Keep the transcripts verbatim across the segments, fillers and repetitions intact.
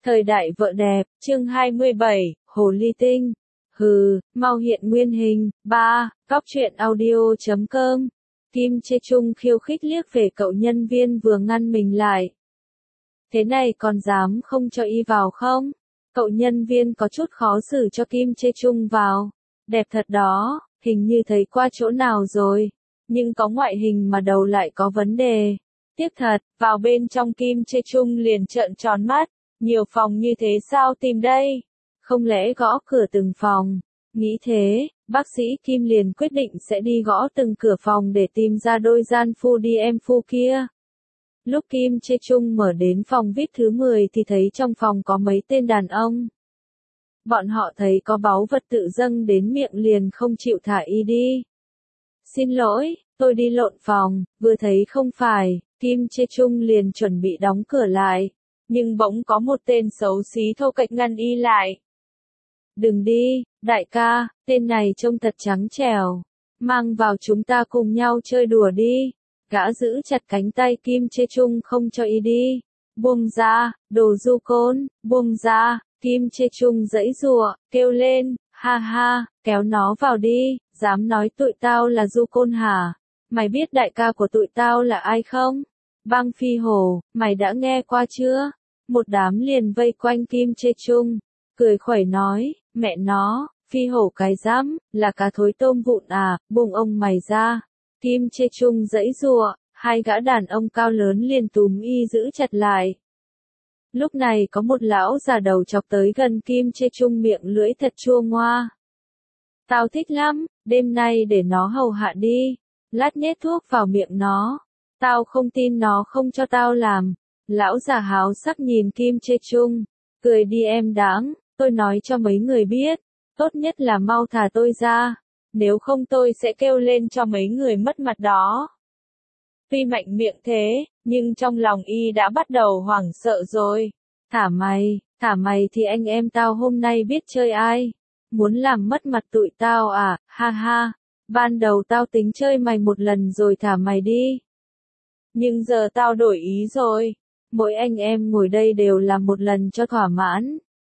Thời đại vợ đẹp, chương hai mươi bảy, Hồ Ly Tinh. Hừ, mau hiện nguyên hình. ba. Cóc truyện audio chấm com. Kim Chê Chung khiêu khích liếc về cậu nhân viên vừa ngăn mình lại. Thế này còn dám không cho y vào không? Cậu nhân viên có chút khó xử cho Kim Chê Chung vào. Đẹp thật đó, hình như thấy qua chỗ nào rồi. Nhưng có ngoại hình mà đầu lại có vấn đề. Tiếc thật, vào bên trong Kim Chê Chung liền trợn tròn mắt. Nhiều phòng như thế sao tìm đây? Không lẽ gõ cửa từng phòng? Nghĩ thế, bác sĩ Kim liền quyết định sẽ đi gõ từng cửa phòng để tìm ra đôi gian phu đi em phu kia. Lúc Kim Chê Chung mở đến phòng vê i pê thứ mười thì thấy trong phòng có mấy tên đàn ông. Bọn họ thấy có báu vật tự dâng đến miệng liền không chịu thả y đi. Xin lỗi, tôi đi lộn phòng, vừa thấy không phải, Kim Chê Chung liền chuẩn bị đóng cửa lại. Nhưng bỗng có một tên xấu xí thô kệch ngăn y lại. Đừng đi, đại ca, tên này trông thật trắng trẻo. Mang vào chúng ta cùng nhau chơi đùa đi. Gã giữ chặt cánh tay Kim Chê Chung không cho y đi. Buông ra, đồ du côn, buông ra. Kim Chê Chung giãy giụa, kêu lên, ha ha, kéo nó vào đi, dám nói tụi tao là du côn hả? Mày biết đại ca của tụi tao là ai không? Bang Phi Hổ, mày đã nghe qua chưa? Một đám liền vây quanh Kim Chê Chung, cười khuẩy nói, mẹ nó, Phi Hổ cái dám, là cá thối tôm vụn à, buông ông mày ra. Kim Chê Chung giãy giụa, hai gã đàn ông cao lớn liền túm y giữ chặt lại. Lúc này có một lão già đầu chọc tới gần Kim Chê Chung miệng lưỡi thật chua ngoa. Tao thích lắm, đêm nay để nó hầu hạ đi, lát nhét thuốc vào miệng nó. Tao không tin nó không cho tao làm. Lão già háo sắc nhìn Kim Chê Chung, cười đi em đáng, tôi nói cho mấy người biết, tốt nhất là mau thả tôi ra, nếu không tôi sẽ kêu lên cho mấy người mất mặt đó. Tuy mạnh miệng thế, nhưng trong lòng y đã bắt đầu hoảng sợ rồi. Thả mày, thả mày thì anh em tao hôm nay biết chơi ai. Muốn làm mất mặt tụi tao à, ha ha, ban đầu tao tính chơi mày một lần rồi thả mày đi. Nhưng giờ tao đổi ý rồi. Mỗi anh em ngồi đây đều làm một lần cho thỏa mãn.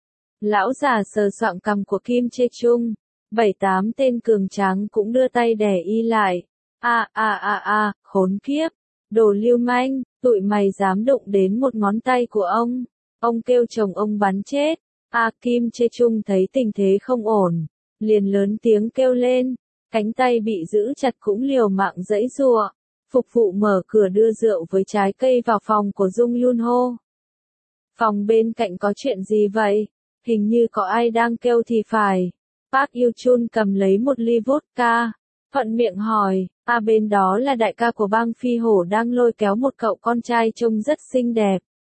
Lão già sờ soạng cằm của Kim Chê Chung. Bảy tám tên cường tráng cũng đưa tay đè y lại. A a a a, khốn kiếp. Đồ lưu manh, tụi mày dám đụng đến một ngón tay của ông. Ông kêu chồng ông bắn chết. A Kim Chê Chung thấy tình thế không ổn. Liền lớn tiếng kêu lên. Cánh tay bị giữ chặt cũng liều mạng giãy giụa. Phục vụ mở cửa đưa rượu với trái cây vào phòng của Dung Yun Ho. Phòng bên cạnh có chuyện gì vậy? Hình như có ai đang kêu thì phải. Park Yu Chun cầm lấy một ly vodka. Thuận miệng hỏi, à bên đó là đại ca của Bang Phi Hổ đang lôi kéo một cậu con trai trông rất xinh đẹp.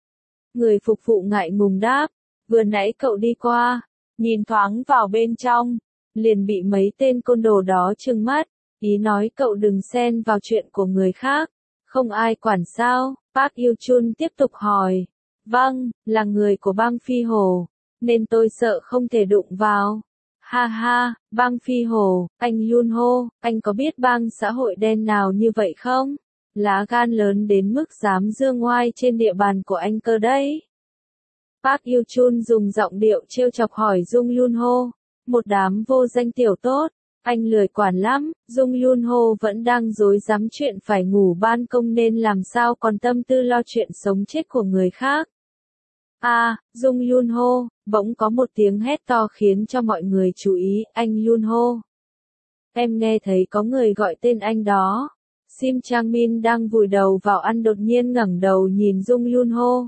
Người phục vụ ngại ngùng đáp, vừa nãy cậu đi qua, nhìn thoáng vào bên trong, liền bị mấy tên côn đồ đó trừng mắt. Ý nói cậu đừng xen vào chuyện của người khác, không ai quản sao, Park Yu Chun tiếp tục hỏi. Vâng, là người của Bang Phi Hổ, nên tôi sợ không thể đụng vào. Ha ha, Bang Phi Hổ, anh Yun Ho, anh có biết bang xã hội đen nào như vậy không? Lá gan lớn đến mức dám dương oai trên địa bàn của anh cơ đấy. Park Yu Chun dùng giọng điệu trêu chọc hỏi Dung Yun Ho, một đám vô danh tiểu tốt. Anh lười quản lắm, Dung Yun Ho vẫn đang rối rắm chuyện phải ngủ ban công nên làm sao còn tâm tư lo chuyện sống chết của người khác. À, Dung Yun Ho, bỗng có một tiếng hét to khiến cho mọi người chú ý, anh Yun Ho. Em nghe thấy có người gọi tên anh đó. Sim Chang Min đang vùi đầu vào ăn đột nhiên ngẩng đầu nhìn Dung Yun Ho.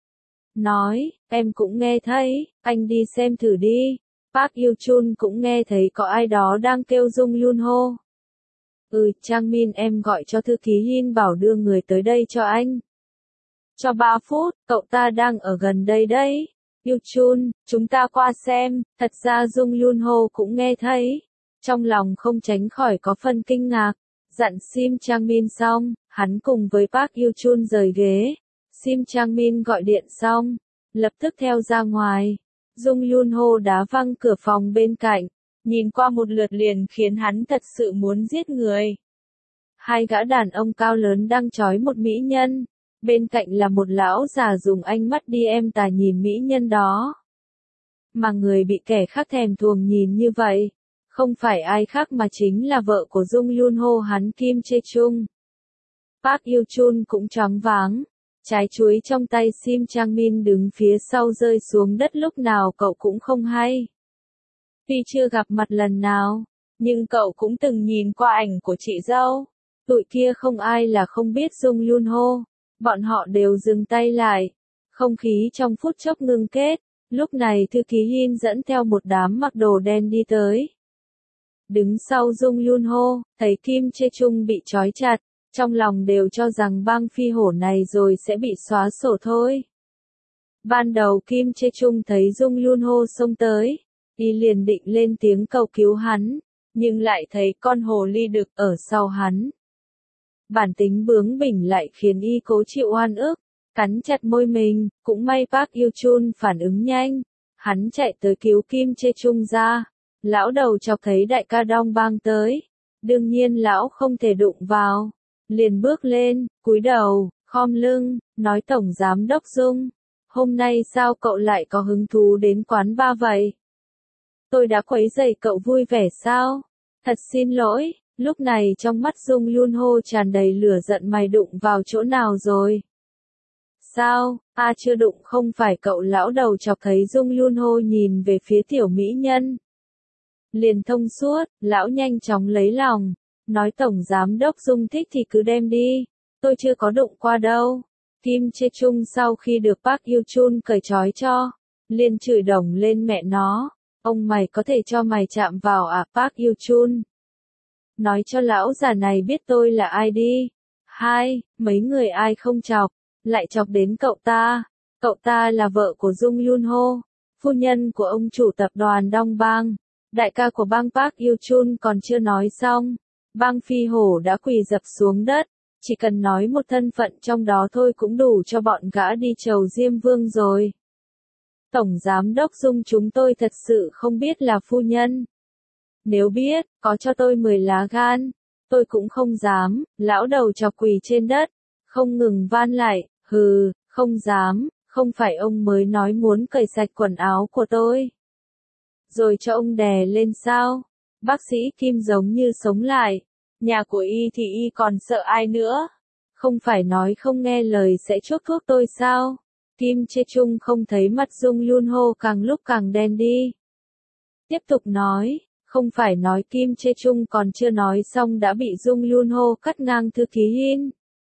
Nói, em cũng nghe thấy, anh đi xem thử đi. Park Yu Chun cũng nghe thấy có ai đó đang kêu Dung Yun Ho. Ừ, Chang Min em gọi cho thư ký Yin bảo đưa người tới đây cho anh. Cho ba phút, cậu ta đang ở gần đây đấy. Yu Chun, chúng ta qua xem, thật ra Dung Yun Ho cũng nghe thấy. Trong lòng không tránh khỏi có phần kinh ngạc. Dặn Sim Chang Min xong, hắn cùng với Park Yu Chun rời ghế. Sim Chang Min gọi điện xong, lập tức theo ra ngoài. Dung Yun Ho đá văng cửa phòng bên cạnh, nhìn qua một lượt liền khiến hắn thật sự muốn giết người. Hai gã đàn ông cao lớn đang trói một mỹ nhân, Bên cạnh là một lão già dùng ánh mắt đi em tà nhìn mỹ nhân đó. Mà người bị kẻ khác thèm thuồng nhìn như vậy, không phải ai khác mà chính là vợ của Jung Yoon Ho hắn Kim Chae Chung. Park Hyo Chun cũng choáng váng, trái chuối trong tay Sim Chang Min đứng phía sau rơi xuống đất lúc nào cậu cũng không hay. Tuy chưa gặp mặt lần nào, nhưng cậu cũng từng nhìn qua ảnh của chị dâu. Tụi kia không ai là không biết Jung Yoon Ho, bọn họ đều dừng tay lại. Không khí trong phút chốc ngưng kết, lúc này thư ký Hin dẫn theo một đám mặc đồ đen đi tới. Đứng sau Jung Yoon Ho, thấy Kim Chae Chung bị trói chặt, trong lòng đều cho rằng bang phi hổ này rồi sẽ bị xóa sổ thôi. Ban đầu Kim Chae Chung thấy Jung Yoon Ho xông tới, y liền định lên tiếng cầu cứu hắn, nhưng lại thấy con hồ ly đực ở sau hắn. Bản tính bướng bỉnh lại khiến y cố chịu oan ức, cắn chặt môi mình, cũng may Park Hyo Chun phản ứng nhanh, hắn chạy tới cứu Kim Chae Chung ra. Lão đầu chọc thấy đại ca Dong Bang tới, đương nhiên lão không thể đụng vào, liền bước lên, cúi đầu, khom lưng, nói tổng giám đốc Dung, hôm nay sao cậu lại có hứng thú đến quán bar vậy? Tôi đã quấy rầy cậu vui vẻ sao? Thật xin lỗi. Lúc này trong mắt Jung Yoon Ho tràn đầy lửa giận, mày đụng vào chỗ nào rồi? Sao, a à, chưa đụng không phải cậu. Lão đầu chọc thấy Jung Yoon Ho nhìn về phía tiểu mỹ nhân. Liền thông suốt, lão nhanh chóng lấy lòng, nói tổng giám đốc Dung thích thì cứ đem đi, tôi chưa có đụng qua đâu. Kim Chae Chung sau khi được Park Hyo Chun cởi trói cho, liền chửi đồng lên mẹ nó, ông mày có thể cho mày chạm vào à? Park Hyo Chun nói cho lão già này biết tôi là ai đi. Hai, mấy người ai không chọc, lại chọc đến cậu ta. Cậu ta là vợ của Jung Yoon Ho, phu nhân của ông chủ tập đoàn Dong Bang, đại ca của bang Park Hyo Chun. Còn chưa nói xong, bang phi hổ đã quỳ dập xuống đất, chỉ cần nói một thân phận trong đó thôi cũng đủ cho bọn gã đi chầu Diêm Vương rồi. Tổng giám đốc Dung, chúng tôi thật sự không biết là phu nhân. Nếu biết, có cho tôi mười lá gan, tôi cũng không dám. Lão đầu chọc quỳ trên đất, không ngừng van lại, hừ, không dám, không phải ông mới nói muốn cởi sạch quần áo của tôi, rồi cho ông đè lên sao? Bác sĩ Kim giống như sống lại, nhà của y thì y còn sợ ai nữa? Không phải nói không nghe lời sẽ chuốc thuốc tôi sao? Kim Chae Chung không thấy mặt Jung Yoon Ho càng lúc càng đen đi. Tiếp tục nói, không phải nói Kim Chae Chung còn chưa nói xong đã bị Jung Yoon Ho cắt ngang thư ký Hin.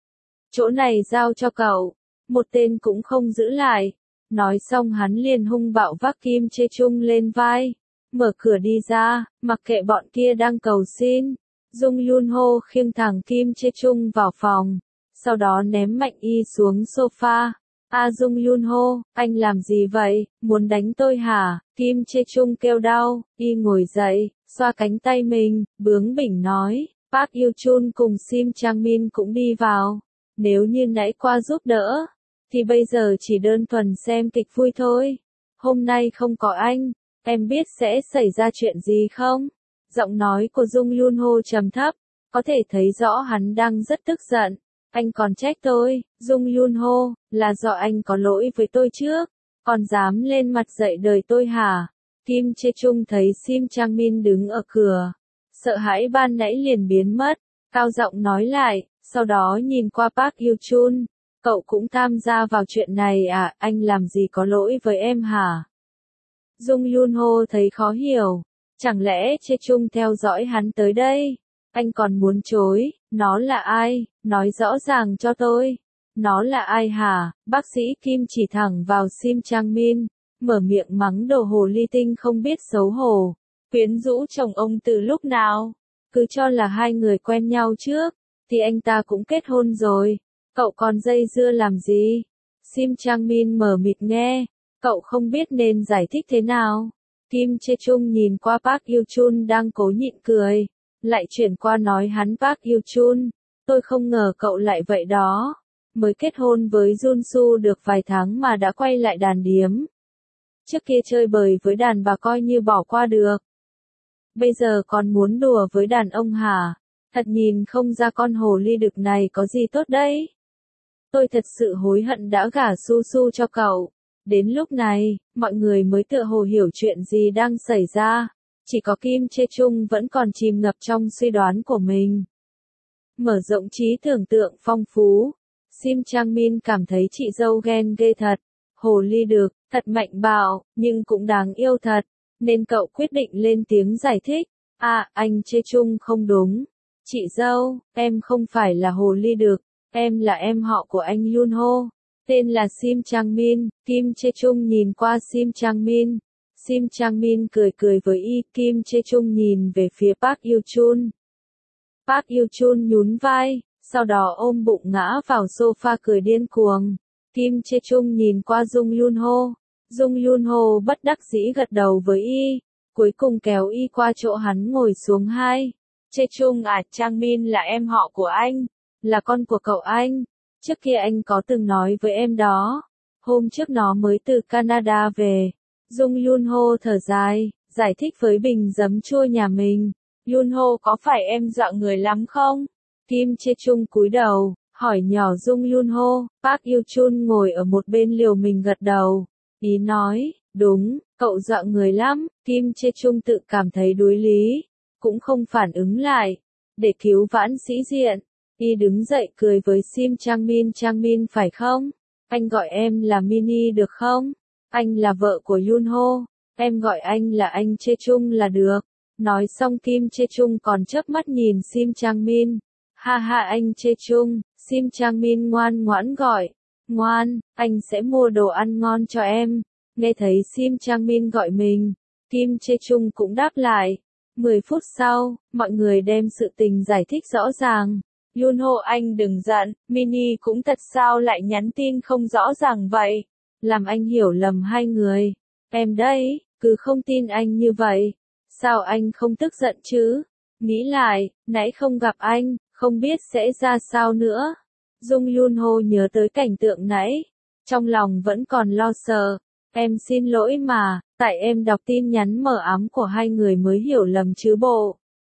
Chỗ này giao cho cậu, một tên cũng không giữ lại. Nói xong hắn liền hung bạo vác Kim Chae Chung lên vai, mở cửa đi ra, mặc kệ bọn kia đang cầu xin. Jung Yoon Ho khiêng thẳng Kim Chae Chung vào phòng, sau đó ném mạnh y xuống sofa. A à, Jung Yoon Ho, anh làm gì vậy, muốn đánh tôi hả? Kim Chae Chung kêu đau, y ngồi dậy, xoa cánh tay mình, bướng bỉnh nói. Park Hyo Chun cùng Sim Chang Min cũng đi vào. Nếu như nãy qua giúp đỡ, thì bây giờ chỉ đơn thuần xem kịch vui thôi. Hôm nay không có anh, em biết sẽ xảy ra chuyện gì không? Giọng nói của Jung Yoon Ho trầm thấp, có thể thấy rõ hắn đang rất tức giận. Anh còn trách tôi, Jung Yoon Ho, là do anh có lỗi với tôi trước, còn dám lên mặt dạy đời tôi hả? Kim Chae Chung thấy Sim Chang Min đứng ở cửa, sợ hãi ban nãy liền biến mất, cao giọng nói lại, sau đó nhìn qua Park Hyo Chun, cậu cũng tham gia vào chuyện này à? Anh làm gì có lỗi với em hả? Jung Yoon Ho thấy khó hiểu, chẳng lẽ Chae Chung theo dõi hắn tới đây? Anh còn muốn chối, nó là ai, nói rõ ràng cho tôi. Nó là ai hả? Bác sĩ Kim chỉ thẳng vào Sim Chang Min, mở miệng mắng đồ hồ ly tinh không biết xấu hổ. Quyến rũ chồng ông từ lúc nào? Cứ cho là hai người quen nhau trước, thì anh ta cũng kết hôn rồi. Cậu còn dây dưa làm gì? Sim Chang Min mờ mịt nghe, cậu không biết nên giải thích thế nào. Kim Chae Chung nhìn qua Park Hyo Chun đang cố nhịn cười, lại chuyển qua nói hắn Park Hyo Chun, tôi không ngờ cậu lại vậy đó. Mới kết hôn với Jun Su được vài tháng mà đã quay lại đàn điếm. Trước kia chơi bời với đàn bà coi như bỏ qua được. Bây giờ còn muốn đùa với đàn ông hả? Thật nhìn không ra con hồ ly đực này có gì tốt đấy. Tôi thật sự hối hận đã gả Su Su cho cậu. Đến lúc này, mọi người mới tựa hồ hiểu chuyện gì đang xảy ra. Chỉ có Kim Chê Chung vẫn còn chìm ngập trong suy đoán của mình. Mở rộng trí tưởng tượng phong phú. Sim Chang Min cảm thấy chị dâu ghen ghê thật. Hồ ly được, thật mạnh bạo, nhưng cũng đáng yêu thật. Nên cậu quyết định lên tiếng giải thích. À, anh Chê Chung không đúng. Chị dâu, em không phải là hồ ly được. Em là em họ của anh Yun Ho. Tên là Sim Chang Min. Kim Chê Chung nhìn qua Sim Chang Min. Sim Chang Min cười cười với y. Kim Chê Chung nhìn về phía Park Yoo Chun. Park Yoo Chun nhún vai, sau đó ôm bụng ngã vào sofa cười điên cuồng. Kim Chê Chung nhìn qua Dung Yun Ho. Dung Yun Ho bất đắc dĩ gật đầu với y, cuối cùng kéo y qua chỗ hắn ngồi xuống. Hai. Chê Chung à, Chang Min là em họ của anh, là con của cậu anh. Trước kia anh có từng nói với em đó. Hôm trước nó mới từ Canada về. Dung Yun Ho thở dài, giải thích với bình giấm chua nhà mình. Yun Ho có phải em dọa người lắm không? Kim Chê Chung cúi đầu, hỏi nhỏ Dung Yun Ho. Park Yoo Chun ngồi ở một bên liều mình gật đầu. Ý nói, đúng, cậu dọa người lắm. Kim Chê Chung tự cảm thấy đối lý, cũng không phản ứng lại. Để cứu vãn sĩ diện, y đứng dậy cười với Sim Chang Min. Chang Min phải không? Anh gọi em là Mini được không? Anh là vợ của Yun Ho, em gọi anh là anh Chê Chung là được. Nói xong Kim Chê Chung còn chớp mắt nhìn Sim Chang Min. Ha ha anh Chê Chung. Sim Chang Min ngoan ngoãn gọi. Ngoan, anh sẽ mua đồ ăn ngon cho em. Nghe thấy Sim Chang Min gọi mình, Kim Chê Chung cũng đáp lại. Mười phút sau, mọi người đem sự tình giải thích rõ ràng. Yun Ho anh đừng giận, Mini cũng thật sao lại nhắn tin không rõ ràng vậy. Làm anh hiểu lầm hai người. Em đấy, cứ không tin anh như vậy. Sao anh không tức giận chứ? Nghĩ lại, nãy không gặp anh, không biết sẽ ra sao nữa. Dung Yun Ho nhớ tới cảnh tượng nãy, trong lòng vẫn còn lo sợ. Em xin lỗi mà, tại em đọc tin nhắn mờ ám của hai người mới hiểu lầm chứ bộ.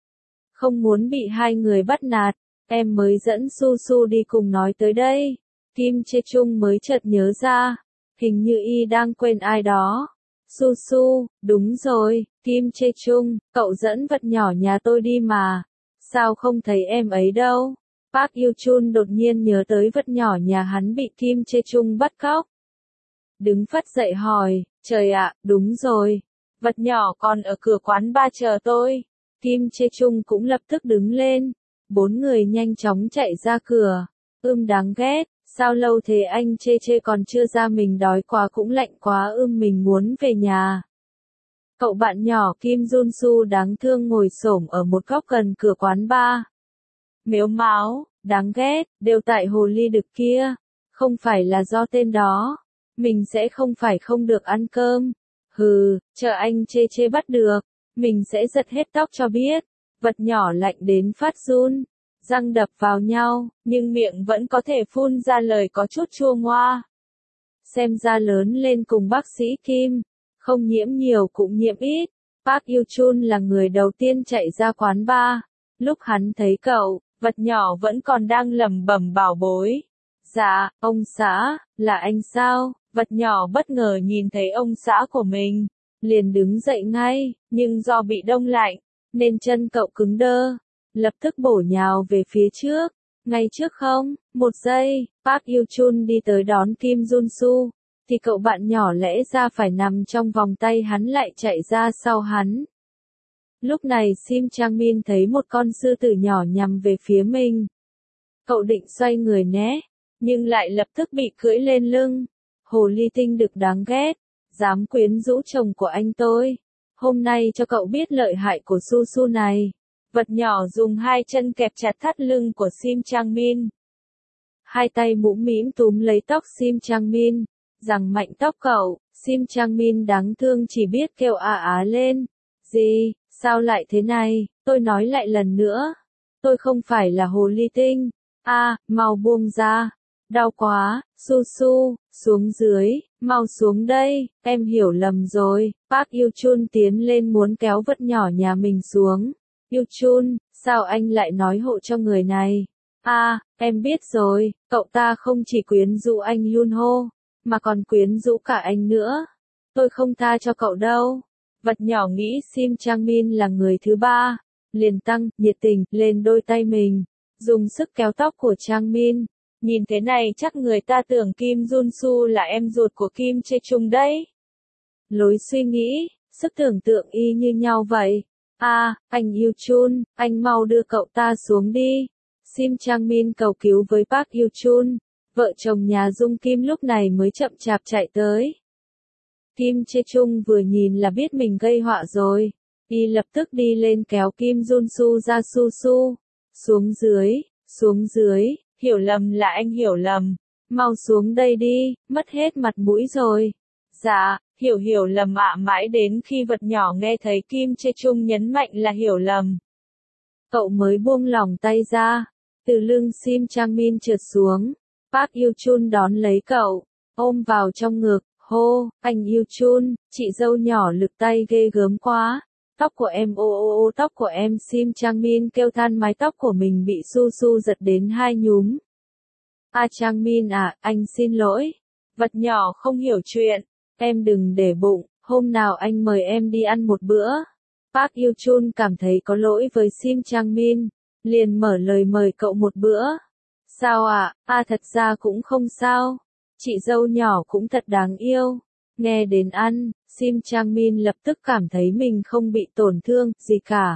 Không muốn bị hai người bắt nạt, em mới dẫn Su Su đi cùng nói tới đây. Kim Chê Chung mới chợt nhớ ra, hình như y đang quên ai đó. Su Su, đúng rồi, Kim Chê Chung, cậu dẫn vật nhỏ nhà tôi đi mà. Sao không thấy em ấy đâu? Park Yoo Chun đột nhiên nhớ tới vật nhỏ nhà hắn bị Kim Chê Chung bắt cóc. Đứng phắt dậy hỏi, trời ạ, đúng rồi. Vật nhỏ còn ở cửa quán bar chờ tôi. Kim Chê Chung cũng lập tức đứng lên. Bốn người nhanh chóng chạy ra cửa. Ưm đáng ghét, sao lâu thế anh Chê Chê còn chưa ra, mình đói quá cũng lạnh quá, ưm mình muốn về nhà. Cậu bạn nhỏ Kim Jun Su đáng thương ngồi xổm ở một góc gần cửa quán bar. Mếu máo, đáng ghét, đều tại hồ ly đực kia. Không phải là do tên đó. Mình sẽ không phải không được ăn cơm. Hừ, chờ anh Chê Chê bắt được. Mình sẽ giật hết tóc cho biết. Vật nhỏ lạnh đến phát run. Răng đập vào nhau, nhưng miệng vẫn có thể phun ra lời có chút chua ngoa. Xem ra lớn lên cùng bác sĩ Kim. Không nhiễm nhiều cũng nhiễm ít. Park Yoo Chun là người đầu tiên chạy ra quán bar. Lúc hắn thấy cậu, vật nhỏ vẫn còn đang lẩm bẩm bảo bối. Dạ, ông xã, là anh sao? Vật nhỏ bất ngờ nhìn thấy ông xã của mình, liền đứng dậy ngay, nhưng do bị đông lạnh, nên chân cậu cứng đơ, lập tức bổ nhào về phía trước. Ngay trước không, một giây, Park Yoo Chun đi tới đón Kim Jun Su, thì cậu bạn nhỏ lẽ ra phải nằm trong vòng tay hắn lại chạy ra sau hắn. Lúc này Sim Chang Min thấy một con sư tử nhỏ nhằm về phía mình. Cậu định xoay người né, nhưng lại lập tức bị cưỡi lên lưng. Hồ ly tinh đực đáng ghét, dám quyến rũ chồng của anh tôi. Hôm nay cho cậu biết lợi hại của Su Su này. Vật nhỏ dùng hai chân kẹp chặt thắt lưng của Sim Chang Min. Hai tay mũm mĩm túm lấy tóc Sim Chang Min, giằng mạnh tóc cậu. Sim Chang Min đáng thương chỉ biết kêu á á lên. Gì, sao lại thế này, tôi nói lại lần nữa. Tôi không phải là hồ ly tinh. A, à, mau buông ra. Đau quá, Su Su, xuống dưới, mau xuống đây, em hiểu lầm rồi. Park Yoo Chun tiến lên muốn kéo vật nhỏ nhà mình xuống. Yoo Chun, sao anh lại nói hộ cho người này? À, em biết rồi, cậu ta không chỉ quyến rũ anh Yunho, mà còn quyến rũ cả anh nữa. Tôi không tha cho cậu đâu. Vật nhỏ nghĩ Sim Changmin là người thứ ba, liền tăng, nhiệt tình, lên đôi tay mình, dùng sức kéo tóc của Changmin. Nhìn thế này chắc người ta tưởng Kim Junsu là em ruột của Kim Chae-chung đấy. Lối suy nghĩ, sức tưởng tượng y như nhau vậy. À, anh Yoo-chun, anh mau đưa cậu ta xuống đi. Sim Changmin cầu cứu với Park Yoo-chun. Vợ chồng nhà Dung Kim lúc này mới chậm chạp chạy tới. Kim Chae-chung vừa nhìn là biết mình gây họa rồi. Y lập tức đi lên kéo Kim Junsu ra su su. Xuống dưới, xuống dưới, hiểu lầm là anh hiểu lầm. Mau xuống đây đi, mất hết mặt mũi rồi. Dạ, hiểu hiểu lầm ạ mãi đến khi vật nhỏ nghe thấy Kim Chae-chung nhấn mạnh là hiểu lầm. Cậu mới buông lỏng tay ra. Từ lưng Sim Changmin trượt xuống. Park Yoo-chun đón lấy cậu, ôm vào trong ngực, hô, anh Yoo-chun, chị dâu nhỏ lực tay ghê gớm quá. Tóc của em ô ô ô tóc của em Sim Changmin kêu than mái tóc của mình bị su su giật đến hai nhúm. À Changmin à, anh xin lỗi. Vật nhỏ không hiểu chuyện. Em đừng để bụng, hôm nào anh mời em đi ăn một bữa. Park Yoo-chun cảm thấy có lỗi với Sim Changmin, liền mở lời mời cậu một bữa. Sao ạ? À? À thật ra cũng không sao. Chị dâu nhỏ cũng thật đáng yêu. Nghe đến ăn, Sim Changmin lập tức cảm thấy mình không bị tổn thương gì cả.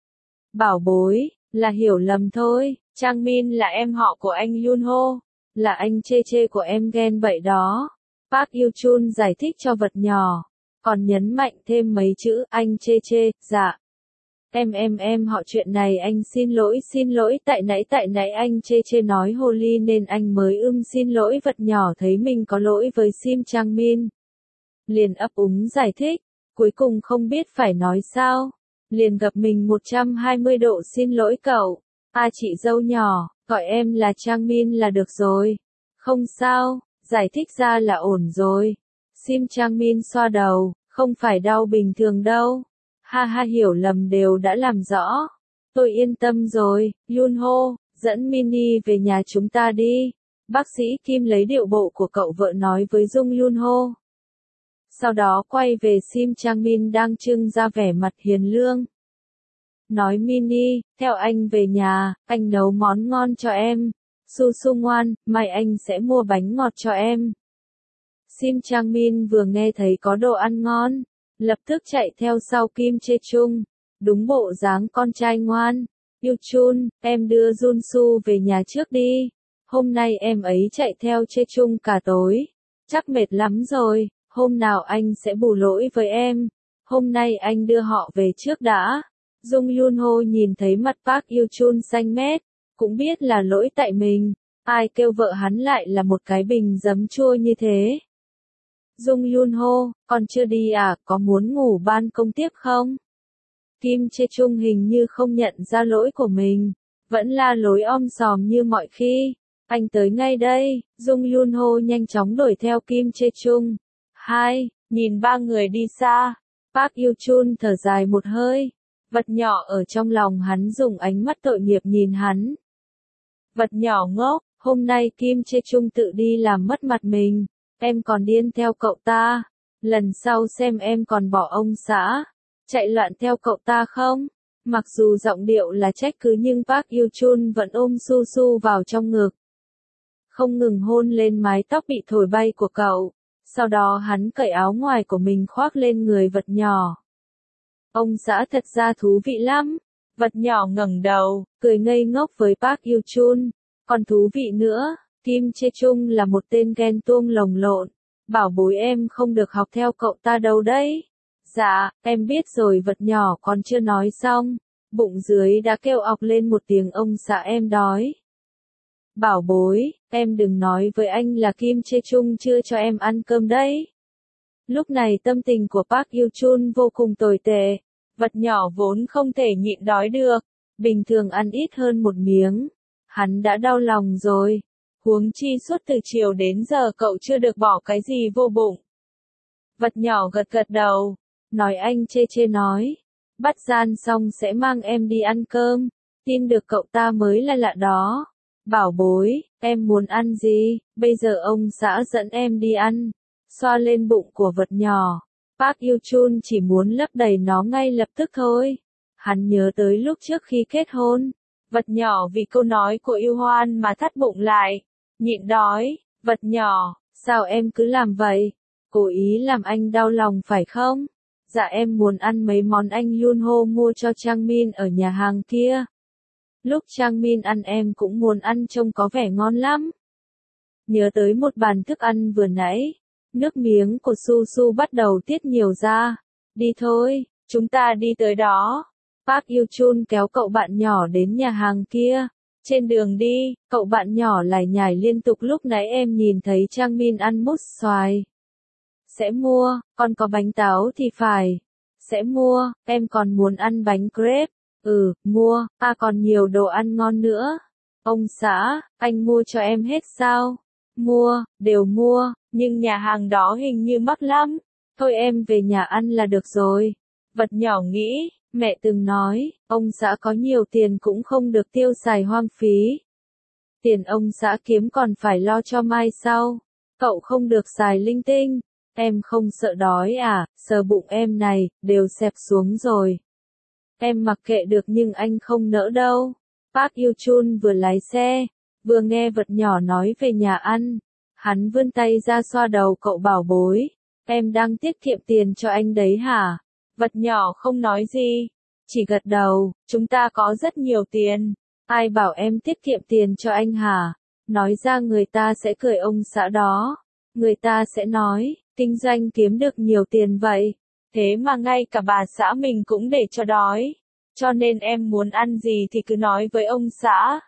Bảo bối, là hiểu lầm thôi. Changmin là em họ của anh Yunho, là anh Chê Chê của em ghen vậy đó. Park Yoo-chun giải thích cho vật nhỏ, còn nhấn mạnh thêm mấy chữ anh Chê Chê, dạ. Em em em họ chuyện này anh xin lỗi xin lỗi tại nãy tại nãy anh Chê Chê nói hồ ly nên anh mới ưm xin lỗi vật nhỏ thấy mình có lỗi với Sim Changmin. Liền ấp úng giải thích, cuối cùng không biết phải nói sao. Liền gặp mình một trăm hai mươi độ xin lỗi cậu. À chị dâu nhỏ, gọi em là Changmin là được rồi. Không sao, giải thích ra là ổn rồi. Sim Changmin xoa đầu, không phải đau bình thường đâu. Ha ha hiểu lầm đều đã làm rõ. Tôi yên tâm rồi, Yunho, dẫn Mini về nhà chúng ta đi. Bác sĩ Kim lấy điệu bộ của cậu vợ nói với Dung Yunho. Sau đó quay về Sim Changmin đang trưng ra vẻ mặt hiền lương. Nói Mini, theo anh về nhà, anh nấu món ngon cho em. Su su ngoan, mai anh sẽ mua bánh ngọt cho em. Sim Changmin vừa nghe thấy có đồ ăn ngon, lập tức chạy theo sau Kim Chae-chung. Đúng bộ dáng con trai ngoan. Yoo-chun, em đưa Junsu về nhà trước đi. Hôm nay em ấy chạy theo Chae-chung cả tối. Chắc mệt lắm rồi, hôm nào anh sẽ bù lỗi với em. Hôm nay anh đưa họ về trước đã. Dung Yunho nhìn thấy mặt Park Yoo-chun xanh mét, cũng biết là lỗi tại mình. Ai kêu vợ hắn lại là một cái bình giấm chua như thế. Dung Yunho, còn chưa đi à, có muốn ngủ ban công tiếp không? Kim Chae-chung hình như không nhận ra lỗi của mình, vẫn la lối om sòm như mọi khi. Anh tới ngay đây. Dung Yunho nhanh chóng đuổi theo Kim Chae-chung. Hai, nhìn ba người đi xa. Park Yoo-chun thở dài một hơi. Vật nhỏ ở trong lòng hắn dùng ánh mắt tội nghiệp nhìn hắn. Vật nhỏ ngốc, hôm nay Kim Chae-chung tự đi làm mất mặt mình. Em còn điên theo cậu ta. Lần sau xem em còn bỏ ông xã chạy loạn theo cậu ta không? Mặc dù giọng điệu là trách cứ nhưng Park Yoo-chun vẫn ôm Su Su vào trong ngực. Không ngừng hôn lên mái tóc bị thổi bay của cậu. Sau đó hắn cởi áo ngoài của mình khoác lên người vật nhỏ. Ông xã thật ra thú vị lắm. Vật nhỏ ngẩng đầu, cười ngây ngốc với Park Yoo-chun. Còn thú vị nữa, Kim Chae-chung là một tên ghen tuông lồng lộn. Bảo bối em không được học theo cậu ta đâu đấy. Dạ, em biết rồi vật nhỏ còn chưa nói xong. Bụng dưới đã kêu ọc lên một tiếng ông xã em đói. Bảo bối, em đừng nói với anh là Kim Chae-chung chưa cho em ăn cơm đấy. Lúc này tâm tình của Park Yoo-chun vô cùng tồi tệ. Vật nhỏ vốn không thể nhịn đói được. Bình thường ăn ít hơn một miếng. Hắn đã đau lòng rồi. Huống chi suốt từ chiều đến giờ cậu chưa được bỏ cái gì vô bụng. Vật nhỏ gật gật đầu. Nói anh Chê Chê nói. Bắt gian xong sẽ mang em đi ăn cơm. Tin được cậu ta mới là lạ đó. Bảo bối, em muốn ăn gì, bây giờ ông xã dẫn em đi ăn. Xoa lên bụng của vật nhỏ. Park Yoo-chun chỉ muốn lấp đầy nó ngay lập tức thôi. Hắn nhớ tới lúc trước khi kết hôn. Vật nhỏ vì câu nói của Yêu Hoan mà thắt bụng lại. Nhịn đói, vật nhỏ, sao em cứ làm vậy? Cố ý làm anh đau lòng phải không? Dạ em muốn ăn mấy món anh Yunho mua cho Trang Min ở nhà hàng kia. Lúc Trang Min ăn em cũng muốn ăn, trông có vẻ ngon lắm. Nhớ tới một bàn thức ăn vừa nãy, nước miếng của Su Su bắt đầu tiết nhiều ra. Đi thôi, chúng ta đi tới đó. Park Yoo-chun kéo cậu bạn nhỏ đến nhà hàng kia. Trên đường đi, cậu bạn nhỏ lải nhải liên tục, lúc nãy em nhìn thấy Trang Min ăn mousse xoài. Sẽ mua, còn có bánh táo thì phải. Sẽ mua, em còn muốn ăn bánh crepe. Ừ, mua, à còn nhiều đồ ăn ngon nữa. Ông xã, anh mua cho em hết sao? Mua, đều mua, nhưng nhà hàng đó hình như mắc lắm. Thôi em về nhà ăn là được rồi. Vật nhỏ nghĩ, mẹ từng nói, ông xã có nhiều tiền cũng không được tiêu xài hoang phí. Tiền ông xã kiếm còn phải lo cho mai sau. Cậu không được xài linh tinh. Em không sợ đói à, sờ bụng em này, đều xẹp xuống rồi. Em mặc kệ được nhưng anh không nỡ đâu. Park Yoo-chun vừa lái xe, vừa nghe vật nhỏ nói về nhà ăn. Hắn vươn tay ra xoa đầu cậu, bảo bối. Em đang tiết kiệm tiền cho anh đấy hả? Vật nhỏ không nói gì, chỉ gật đầu. Chúng ta có rất nhiều tiền. Ai bảo em tiết kiệm tiền cho anh hả? Nói ra người ta sẽ cười ông xã đó. Người ta sẽ nói, kinh doanh kiếm được nhiều tiền vậy. Thế mà ngay cả bà xã mình cũng để cho đói. Cho nên em muốn ăn gì thì cứ nói với ông xã.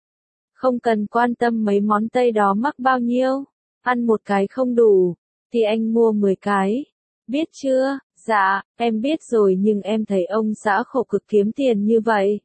Không cần quan tâm mấy món Tây đó mắc bao nhiêu. Ăn một cái không đủ, thì anh mua mười cái. Biết chưa? Dạ, em biết rồi, nhưng em thấy ông xã khổ cực kiếm tiền như vậy.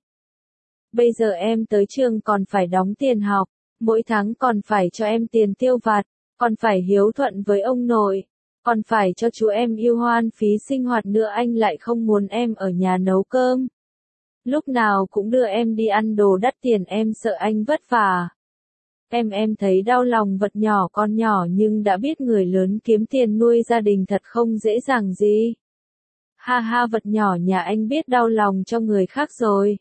Bây giờ em tới trường còn phải đóng tiền học, mỗi tháng còn phải cho em tiền tiêu vặt, còn phải hiếu thuận với ông nội, còn phải cho chú em Yêu Hoan phí sinh hoạt nữa, anh lại không muốn em ở nhà nấu cơm. Lúc nào cũng đưa em đi ăn đồ đắt tiền, em sợ anh vất vả. Em em thấy đau lòng. Vật nhỏ con nhỏ nhưng đã biết người lớn kiếm tiền nuôi gia đình thật không dễ dàng gì. Ha ha, vật nhỏ nhà anh biết đau lòng cho người khác rồi.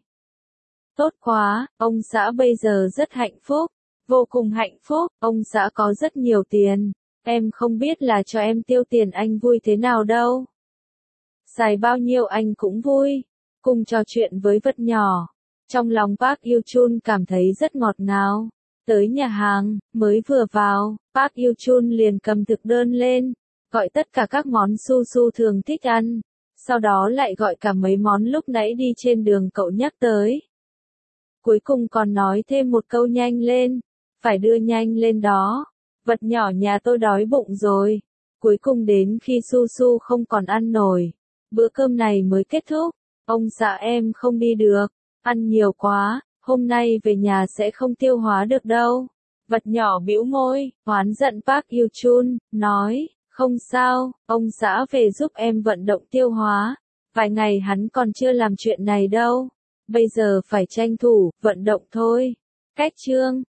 Tốt quá, ông xã bây giờ rất hạnh phúc, vô cùng hạnh phúc, ông xã có rất nhiều tiền. Em không biết là cho em tiêu tiền anh vui thế nào đâu. Xài bao nhiêu anh cũng vui. Cùng trò chuyện với vật nhỏ, trong lòng Park Yoo-chun cảm thấy rất ngọt ngào. Tới nhà hàng, mới vừa vào, Park Yoo-chun liền cầm thực đơn lên, gọi tất cả các món Su Su thường thích ăn. Sau đó lại gọi cả mấy món lúc nãy đi trên đường cậu nhắc tới. Cuối cùng còn nói thêm một câu, nhanh lên, phải đưa nhanh lên đó. Vật nhỏ nhà tôi đói bụng rồi. Cuối cùng đến khi Su Su không còn ăn nổi, bữa cơm này mới kết thúc. Ông xã em không đi được, ăn nhiều quá, hôm nay về nhà sẽ không tiêu hóa được đâu. Vật nhỏ bĩu môi, oán giận Park Yoo-chun, nói, không sao, ông xã về giúp em vận động tiêu hóa. Vài ngày hắn còn chưa làm chuyện này đâu. Bây giờ phải tranh thủ, vận động thôi. Cách chương